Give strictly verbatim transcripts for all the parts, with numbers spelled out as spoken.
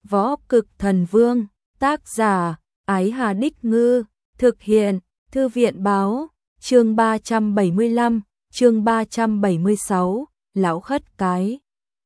Võ Cực Thần Vương, tác giả, Ái Hà Đích Ngư, thực hiện, Thư viện báo, chương ba trăm bảy mươi lăm, chương ba trăm bảy mươi sáu, lão khất cái.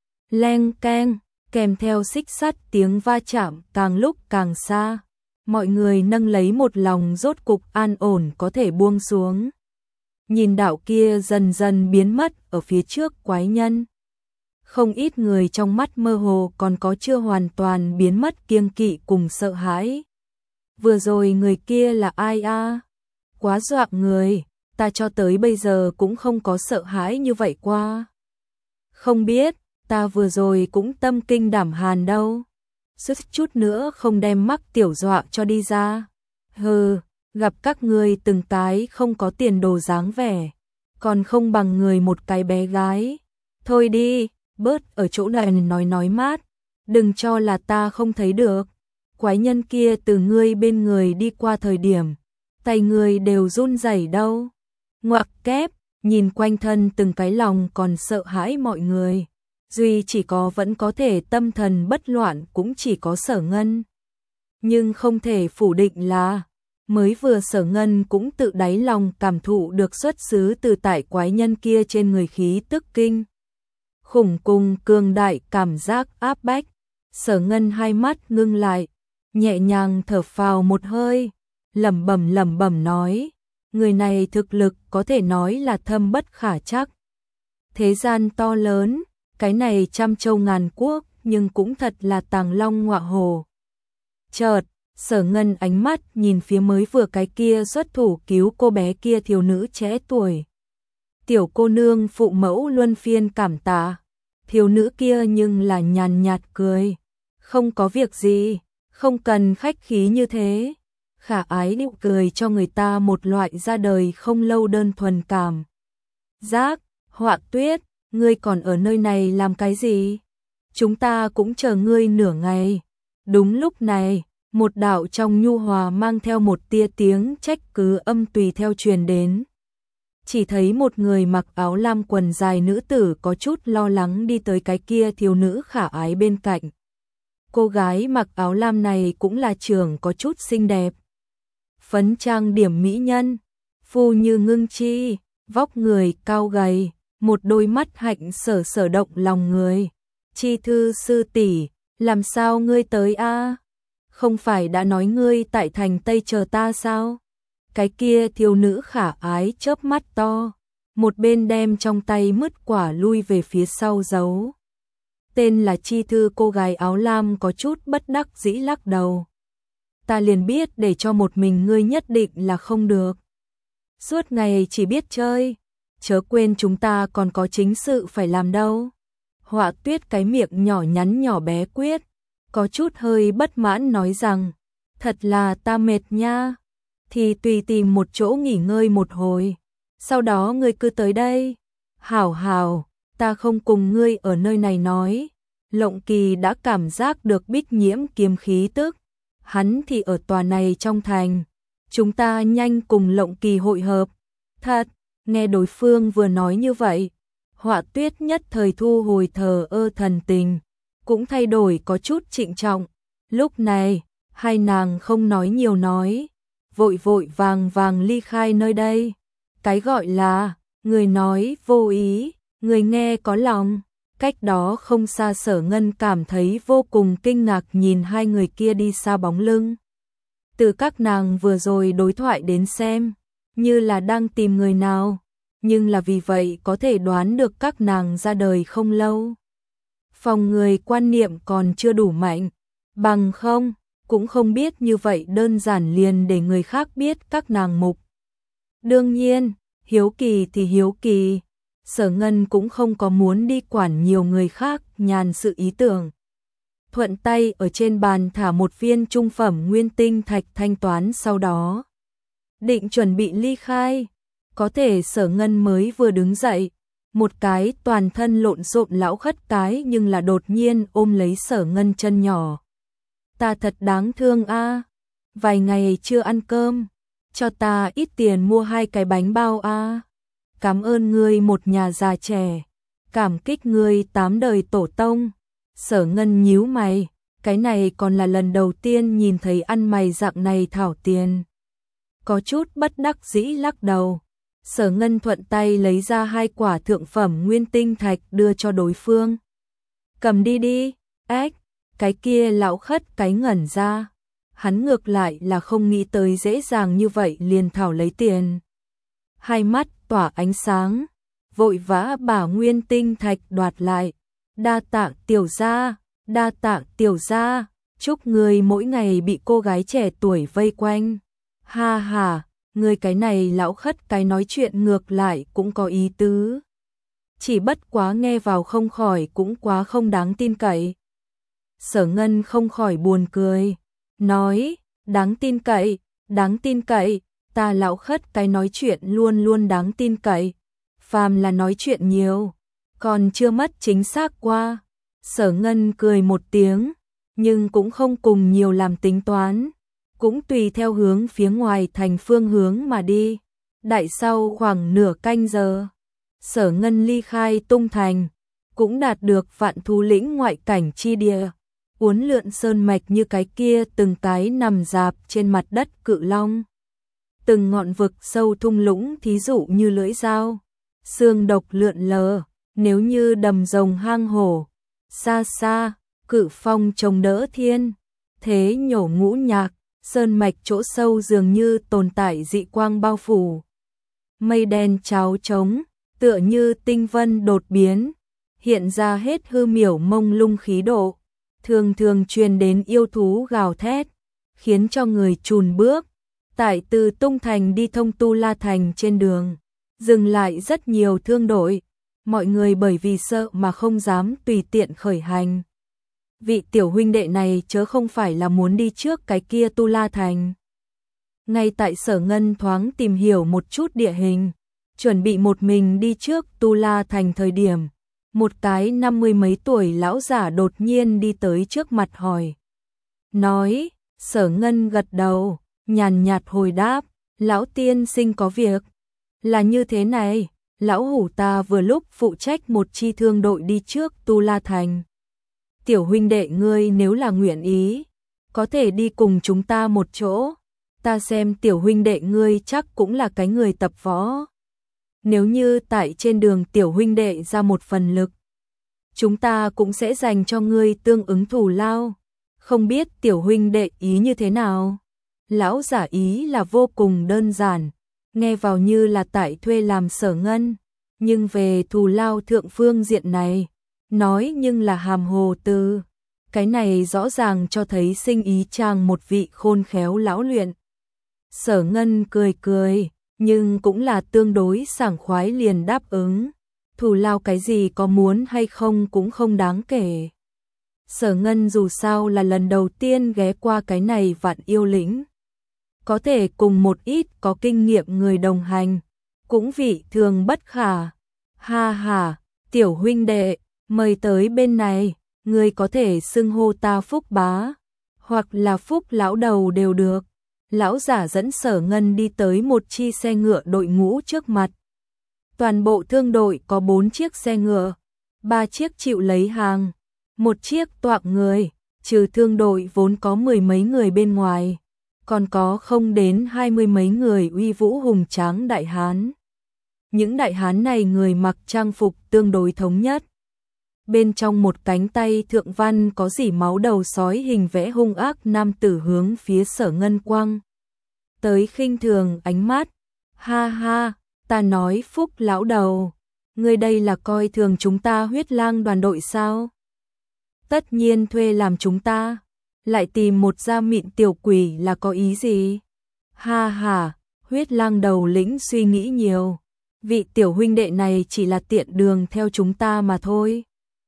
Leng keng, kèm theo xích sắt tiếng va chạm càng lúc càng xa. Mọi người nâng lấy một lòng rốt cục an ổn có thể buông xuống. Nhìn đạo kia dần dần biến mất ở phía trước quái nhân. Không ít người trong mắt mơ hồ còn có chưa hoàn toàn biến mất kiêng kỵ cùng sợ hãi. Vừa rồi người kia là ai a? À? Quá dọa người, ta cho tới bây giờ cũng không có sợ hãi như vậy qua. Không biết, ta vừa rồi cũng tâm kinh đảm hàn đâu. Suýt chút nữa không đem mắc tiểu dọa cho đi ra. Hừ, gặp các người từng cái không có tiền đồ dáng vẻ, còn không bằng người một cái bé gái. Thôi đi, bớt ở chỗ này nói nói mát, đừng cho là ta không thấy được. Quái nhân kia từ ngươi bên người đi qua thời điểm, tay người đều run rẩy đâu. Ngoặc kép, nhìn quanh thân từng cái lòng còn sợ hãi mọi người. Duy chỉ có vẫn có thể tâm thần bất loạn cũng chỉ có Sở Ngân. Nhưng không thể phủ định là, mới vừa Sở Ngân cũng tự đáy lòng cảm thụ được xuất xứ từ tại quái nhân kia trên người khí tức kinh. Khủng cùng cường đại cảm giác áp bách. Sở Ngân hai mắt ngưng lại, nhẹ nhàng thở phào một hơi, lẩm bẩm lẩm bẩm nói, người này thực lực có thể nói là thâm bất khả trắc. Thế gian to lớn, cái này trăm châu ngàn quốc, nhưng cũng thật là tàng long ngọa hổ. Chợt, Sở Ngân ánh mắt nhìn phía mới vừa cái kia xuất thủ cứu cô bé kia thiếu nữ trẻ tuổi. Tiểu cô nương phụ mẫu luân phiên cảm tạ, thiếu nữ kia nhưng là nhàn nhạt cười. Không có việc gì, không cần khách khí như thế. Khả ái nụ cười cho người ta một loại ra đời không lâu đơn thuần cảm giác. Họa Tuyết, ngươi còn ở nơi này làm cái gì? Chúng ta cũng chờ ngươi nửa ngày. Đúng lúc này, một đạo trong nhu hòa mang theo một tia tiếng trách cứ âm tùy theo truyền đến. Chỉ thấy một người mặc áo lam quần dài nữ tử có chút lo lắng đi tới cái kia thiếu nữ khả ái bên cạnh. Cô gái mặc áo lam này cũng là trưởng có chút xinh đẹp. Phấn trang điểm mỹ nhân, phu như ngưng chi, vóc người cao gầy, một đôi mắt hạnh sở sở động lòng người. Chi thư sư tỷ, làm sao ngươi tới a? Không phải đã nói ngươi tại thành Tây chờ ta sao? Cái kia thiếu nữ khả ái chớp mắt to, một bên đem trong tay mứt quả lui về phía sau giấu. Tên là Chi thư cô gái áo lam có chút bất đắc dĩ lắc đầu. Ta liền biết để cho một mình ngươi nhất định là không được. Suốt ngày chỉ biết chơi, chớ quên chúng ta còn có chính sự phải làm đâu. Họa Tuyết cái miệng nhỏ nhắn nhỏ bé quyết, có chút hơi bất mãn nói rằng, thật là ta mệt nha, thì tùy tìm một chỗ nghỉ ngơi một hồi, sau đó ngươi cứ tới đây. Hảo hảo, ta không cùng ngươi ở nơi này nói. Lộng Kỳ đã cảm giác được Bích Nhiễm kiếm khí tức, hắn thì ở tòa này trong thành, chúng ta nhanh cùng Lộng Kỳ hội hợp. Thật, nghe đối phương vừa nói như vậy, Họa Tuyết nhất thời thu hồi thờ ơ thần tình, cũng thay đổi có chút trịnh trọng. Lúc này, hai nàng không nói nhiều nói, vội vội vàng vàng ly khai nơi đây. Cái gọi là, người nói vô ý, người nghe có lòng. Cách đó không xa Sở Ngân cảm thấy vô cùng kinh ngạc nhìn hai người kia đi xa bóng lưng. Từ các nàng vừa rồi đối thoại đến xem, như là đang tìm người nào, nhưng là vì vậy có thể đoán được các nàng ra đời không lâu. Phòng người quan niệm còn chưa đủ mạnh, bằng không, cũng không biết như vậy đơn giản liền để người khác biết các nàng mục. Đương nhiên, hiếu kỳ thì hiếu kỳ, Sở Ngân cũng không có muốn đi quản nhiều người khác nhàn sự ý tưởng. Thuận tay ở trên bàn thả một viên trung phẩm nguyên tinh thạch thanh toán, sau đó định chuẩn bị ly khai. Có thể Sở Ngân mới vừa đứng dậy, một cái toàn thân lộn xộn lão khất cái nhưng là đột nhiên ôm lấy Sở Ngân chân nhỏ. Ta thật đáng thương a, vài ngày chưa ăn cơm, cho ta ít tiền mua hai cái bánh bao a. Cảm ơn ngươi một nhà già trẻ, cảm kích ngươi tám đời tổ tông. Sở Ngân nhíu mày, cái này còn là lần đầu tiên nhìn thấy ăn mày dạng này thảo tiền. Có chút bất đắc dĩ lắc đầu. Sở Ngân thuận tay lấy ra hai quả thượng phẩm nguyên tinh thạch đưa cho đối phương. Cầm đi đi, ếch, cái kia lão khất cái ngẩn ra. Hắn ngược lại là không nghĩ tới dễ dàng như vậy liền thảo lấy tiền. Hai mắt tỏa ánh sáng, vội vã bảo nguyên tinh thạch đoạt lại. Đa tạ tiểu gia, đa tạ tiểu gia, chúc người mỗi ngày bị cô gái trẻ tuổi vây quanh. Ha ha, người cái này lão khất cái nói chuyện ngược lại cũng có ý tứ. Chỉ bất quá nghe vào không khỏi cũng quá không đáng tin cậy. Sở Ngân không khỏi buồn cười, nói, đáng tin cậy, đáng tin cậy, ta lão khất cái nói chuyện luôn luôn đáng tin cậy. Phàm là nói chuyện nhiều, còn chưa mất chính xác qua. Sở Ngân cười một tiếng, nhưng cũng không cùng nhiều làm tính toán, cũng tùy theo hướng phía ngoài thành phương hướng mà đi. Đại sau khoảng nửa canh giờ, Sở Ngân ly khai Tung Thành, cũng đạt được Vạn Thú Lĩnh ngoại cảnh chi địa. Uốn lượn sơn mạch như cái kia từng cái nằm rạp trên mặt đất cự long. Từng ngọn vực sâu thung lũng thí dụ như lưỡi dao, xương độc lượn lờ, nếu như đầm rồng hang hổ. Xa xa, cự phong trông đỡ thiên, thế nhổ ngũ nhạc, sơn mạch chỗ sâu dường như tồn tại dị quang bao phủ. Mây đen cháo trống, tựa như tinh vân đột biến, hiện ra hết hư miểu mông lung khí độ, thường thường truyền đến yêu thú gào thét, khiến cho người chùn bước. Tại từ Tung Thành đi thông Tu La Thành trên đường, dừng lại rất nhiều thương đội, mọi người bởi vì sợ mà không dám tùy tiện khởi hành. Vị tiểu huynh đệ này chớ không phải là muốn đi trước cái kia Tu La Thành. Ngay tại Sở Ngân thoáng tìm hiểu một chút địa hình, chuẩn bị một mình đi trước Tu La Thành thời điểm, một cái năm mươi mấy tuổi lão giả đột nhiên đi tới trước mặt hỏi. Nói, Sở Ngân gật đầu, nhàn nhạt hồi đáp, lão tiên sinh có việc. Là như thế này, lão hủ ta vừa lúc phụ trách một chi thương đội đi trước Tu La Thành. Tiểu huynh đệ ngươi nếu là nguyện ý, có thể đi cùng chúng ta một chỗ. Ta xem tiểu huynh đệ ngươi chắc cũng là cái người tập võ. Nếu như tại trên đường tiểu huynh đệ ra một phần lực, chúng ta cũng sẽ dành cho ngươi tương ứng thù lao. Không biết tiểu huynh đệ ý như thế nào? Lão giả ý là vô cùng đơn giản, nghe vào như là tại thuê làm Sở Ngân, nhưng về thù lao thượng phương diện này, nói nhưng là hàm hồ từ. Cái này rõ ràng cho thấy sinh ý chàng một vị khôn khéo lão luyện. Sở Ngân cười cười, nhưng cũng là tương đối sảng khoái liền đáp ứng. Thù lao cái gì có muốn hay không cũng không đáng kể. Sở Ngân dù sao là lần đầu tiên ghé qua cái này Vạn Yêu Lĩnh, có thể cùng một ít có kinh nghiệm người đồng hành, cũng vị thường bất khả. Ha ha, tiểu huynh đệ, mời tới bên này, ngươi có thể xưng hô ta Phúc bá, hoặc là Phúc lão đầu đều được. Lão giả dẫn Sở Ngân đi tới một chi xe ngựa đội ngũ trước mặt. Toàn bộ thương đội có bốn chiếc xe ngựa, ba chiếc chịu lấy hàng, một chiếc toạc người, trừ thương đội vốn có mười mấy người bên ngoài, còn có không đến hai mươi mấy người uy vũ hùng tráng đại hán. Những đại hán này người mặc trang phục tương đối thống nhất. Bên trong một cánh tay thượng văn có dỉ máu đầu sói hình vẽ hung ác nam tử hướng phía Sở Ngân quăng tới khinh thường ánh mắt. Ha ha, ta nói Phúc lão đầu, ngươi đây là coi thường chúng ta Huyết Lang đoàn đội sao? Tất nhiên thuê làm chúng ta, lại tìm một da mịn tiểu quỷ là có ý gì? Ha ha, Huyết Lang đầu lĩnh suy nghĩ nhiều, vị tiểu huynh đệ này chỉ là tiện đường theo chúng ta mà thôi.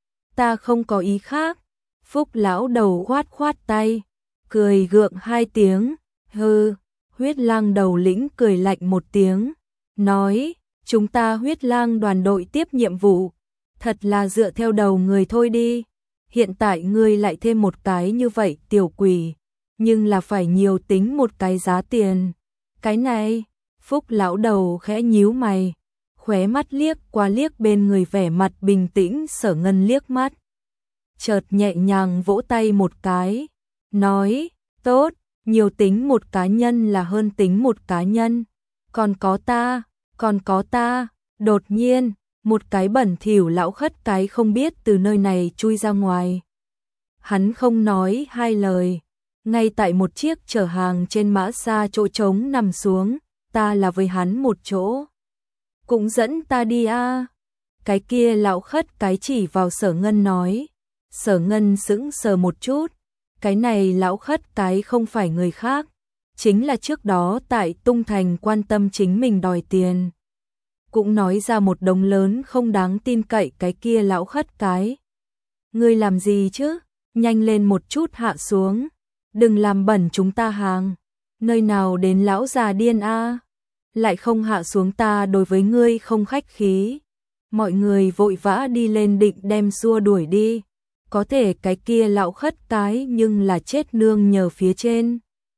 Ta không có ý khác. Phúc lão đầu khoát khoát tay, cười gượng hai tiếng. Hừ. Huyết Lang đầu lĩnh cười lạnh một tiếng, nói, chúng ta Huyết Lang đoàn đội tiếp nhiệm vụ, thật là dựa theo đầu người thôi đi. Hiện tại ngươi lại thêm một cái như vậy tiểu quỷ, nhưng là phải nhiều tính một cái giá tiền. Cái này, Phúc lão đầu khẽ nhíu mày, khóe mắt liếc qua liếc bên người vẻ mặt bình tĩnh Sở Ngân liếc mắt. chợt nhẹ nhàng vỗ tay một cái, nói, tốt, nhiều tính một cá nhân là hơn tính một cá nhân, còn có ta, còn có ta, đột nhiên, một cái bẩn thỉu lão khất cái không biết từ nơi này chui ra ngoài. Hắn không nói hai lời, ngay tại một chiếc chở hàng trên mã xa chỗ trống nằm xuống, ta là với hắn một chỗ. Cũng dẫn ta đi a. Cái kia lão khất cái chỉ vào Sở Ngân nói. Sở Ngân sững sờ một chút, cái này lão khất cái không phải người khác, chính là trước đó tại Tung Thành quan tâm chính mình đòi tiền. Cũng nói ra một đống lớn không đáng tin cậy cái kia lão khất cái. Ngươi làm gì chứ? Nhanh lên một chút hạ xuống, đừng làm bẩn chúng ta hàng. Nơi nào đến lão già điên a, lại không hạ xuống ta đối với ngươi không khách khí. Mọi người vội vã đi lên định đem xua đuổi đi. Có thể cái kia lão khất cái nhưng là chết nương nhờ phía trên.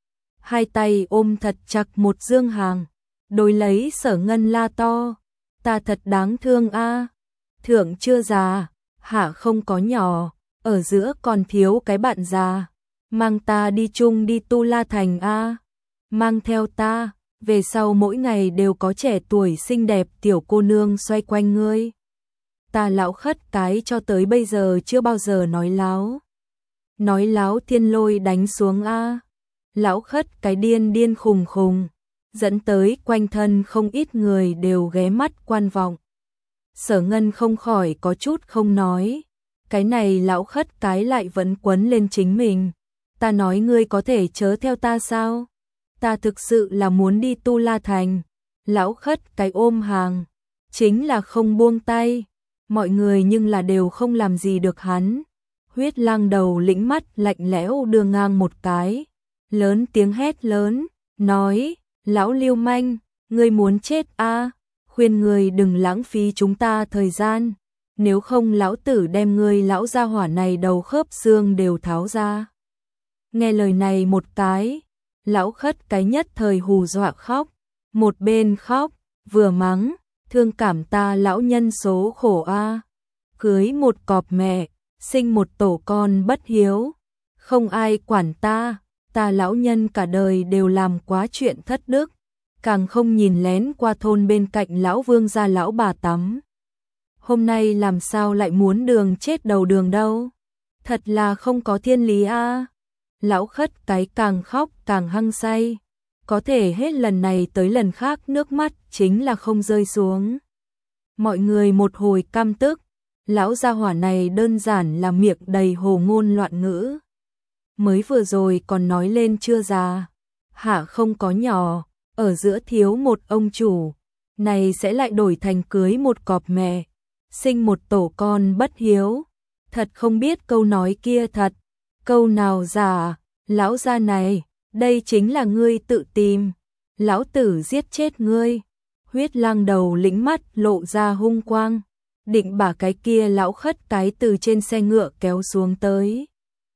Hai tay ôm thật chặt một dương hàng, đối lấy Sở Ngân la to, ta thật đáng thương a. Thượng chưa già, hạ không có nhỏ, ở giữa còn thiếu cái bạn già, mang ta đi chung đi Tu La Thành a, mang theo ta, về sau mỗi ngày đều có trẻ tuổi xinh đẹp tiểu cô nương xoay quanh ngươi. Ta lão khất cái cho tới bây giờ chưa bao giờ nói láo. Nói láo thiên lôi đánh xuống a. Lão khất cái điên điên khùng khùng, dẫn tới quanh thân không ít người đều ghé mắt quan vọng. Sở Ngân không khỏi có chút không nói, cái này lão khất cái lại vẫn quấn lên chính mình. Ta nói ngươi có thể chớ theo ta sao? Ta thực sự là muốn đi Tu La Thành. Lão khất cái ôm hàng, chính là không buông tay. Mọi người nhưng là đều không làm gì được hắn. Huyết Lang đầu lĩnh mắt lạnh lẽo đưa ngang một cái, lớn tiếng hét lớn, nói, lão lưu manh, ngươi muốn chết a? À? Khuyên ngươi đừng lãng phí chúng ta thời gian, nếu không lão tử đem ngươi lão gia hỏa này đầu khớp xương đều tháo ra. Nghe lời này một cái, lão khất cái nhất thời hù dọa khóc, một bên khóc, vừa mắng, thương cảm ta lão nhân số khổ a, à. Cưới một cọp mẹ, sinh một tổ con bất hiếu, không ai quản ta, ta lão nhân cả đời đều làm quá chuyện thất đức, càng không nhìn lén qua thôn bên cạnh lão vương gia lão bà tắm. Hôm nay làm sao lại muốn đường chết đầu đường đâu, thật là không có thiên lý a. À. Lão khất cái càng khóc càng hăng say, có thể hết lần này tới lần khác nước mắt chính là không rơi xuống. Mọi người một hồi căm tức, lão gia hỏa này đơn giản là miệng đầy hồ ngôn loạn ngữ. Mới vừa rồi còn nói lên chưa già, hạ không có nhỏ, ở giữa thiếu một ông chủ, này sẽ lại đổi thành cưới một cọp mẹ, sinh một tổ con bất hiếu. Thật không biết câu nói kia thật, câu nào giả, lão gia này, đây chính là ngươi tự tìm, lão tử giết chết ngươi. Huyết Lang đầu lĩnh mắt lộ ra hung quang, định bả cái kia lão khất cái từ trên xe ngựa kéo xuống tới.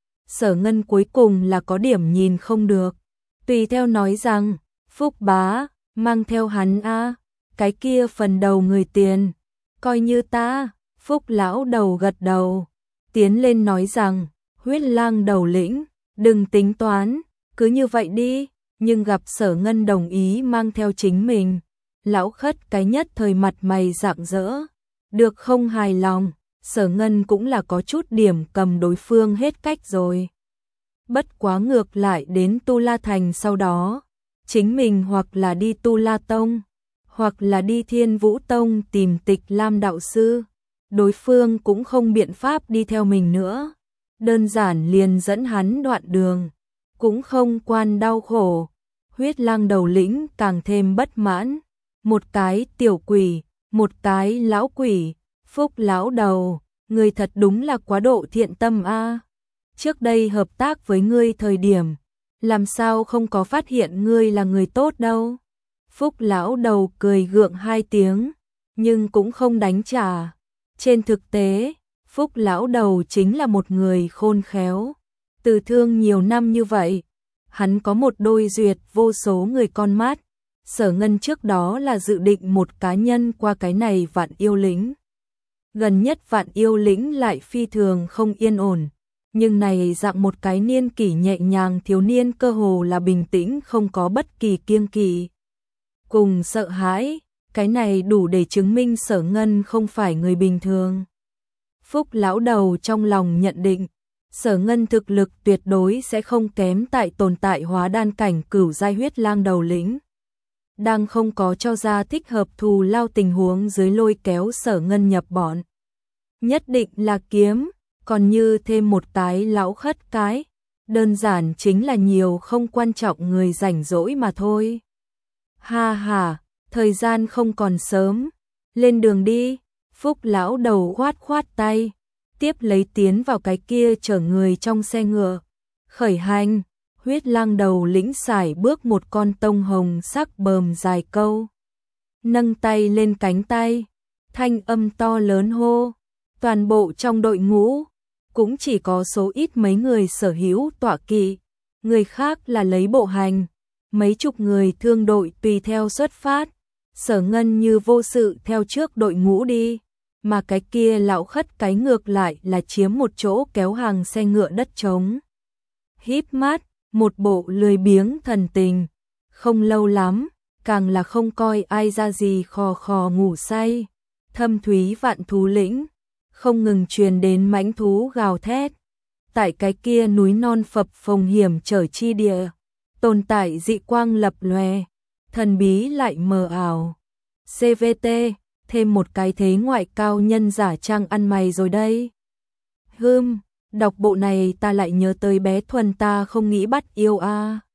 Sở Ngân cuối cùng là có điểm nhìn không được, tùy theo nói rằng, Phúc bá, mang theo hắn a, cái kia phần đầu người tiền, coi như ta. Phúc lão đầu gật đầu, tiến lên nói rằng, Huyết Lang đầu lĩnh, đừng tính toán, cứ như vậy đi. Nhưng gặp Sở Ngân đồng ý mang theo chính mình, lão khất cái nhất thời mặt mày rạng rỡ, được không hài lòng. Sở Ngân cũng là có chút điểm cầm đối phương hết cách rồi. Bất quá ngược lại đến Tu La Thành sau đó, chính mình hoặc là đi Tu La Tông, hoặc là đi Thiên Vũ Tông tìm Tịch Lam đạo sư, đối phương cũng không biện pháp đi theo mình nữa, đơn giản liền dẫn hắn đoạn đường, cũng không quan đau khổ. Huyết Lang đầu lĩnh càng thêm bất mãn, một cái tiểu quỷ, một cái lão quỷ. Phúc lão đầu, ngươi thật đúng là quá độ thiện tâm a. À. Trước đây hợp tác với ngươi thời điểm, làm sao không có phát hiện ngươi là người tốt đâu. Phúc lão đầu cười gượng hai tiếng, nhưng cũng không đánh trả. Trên thực tế, Phúc lão đầu chính là một người khôn khéo, từ thương nhiều năm như vậy, hắn có một đôi duyệt vô số người con mắt. Sở Ngân trước đó là dự định một cá nhân qua cái này vạn yêu lính. Gần nhất Vạn Yêu Lĩnh lại phi thường không yên ổn, nhưng này dạng một cái niên kỷ nhẹ nhàng thiếu niên cơ hồ là bình tĩnh không có bất kỳ kiêng kỵ cùng sợ hãi, cái này đủ để chứng minh Sở Ngân không phải người bình thường. Phúc lão đầu trong lòng nhận định, Sở Ngân thực lực tuyệt đối sẽ không kém tại tồn tại hóa đan cảnh cửu giai huyết lang đầu lĩnh. Đang không có cho ra thích hợp thù lao tình huống dưới lôi kéo Sở Ngân nhập bọn. Nhất định là kiếm, còn như thêm một tái lão khất cái, đơn giản chính là nhiều không quan trọng người rảnh rỗi mà thôi. Ha ha, thời gian không còn sớm, lên đường đi. Phúc lão đầu khoát khoát tay, tiếp lấy tiến vào cái kia chở người trong xe ngựa. Khởi hành, huyết lang đầu lĩnh sải bước một con tông hồng sắc bờm dài câu. Nâng tay lên cánh tay, thanh âm to lớn hô, toàn bộ trong đội ngũ, cũng chỉ có số ít mấy người sở hữu tọa kỵ, người khác là lấy bộ hành, mấy chục người thương đội tùy theo xuất phát. Sở Ngân như vô sự theo trước đội ngũ đi, mà cái kia lão khất cái ngược lại là chiếm một chỗ kéo hàng xe ngựa đất trống. Híp mắt, một bộ lười biếng thần tình, không lâu lắm, càng là không coi ai ra gì khò khò ngủ say. Thâm thúy vạn thú lĩnh, không ngừng truyền đến mãnh thú gào thét. Tại cái kia núi non phập phồng hiểm trở chi địa, tồn tại dị quang lập lòe, thần bí lại mờ ảo. xê vê tê, thêm một cái thế ngoại cao nhân giả trang ăn mày rồi đây. Hừm, đọc bộ này ta lại nhớ tới bé Thuần ta không nghĩ bắt yêu a. À.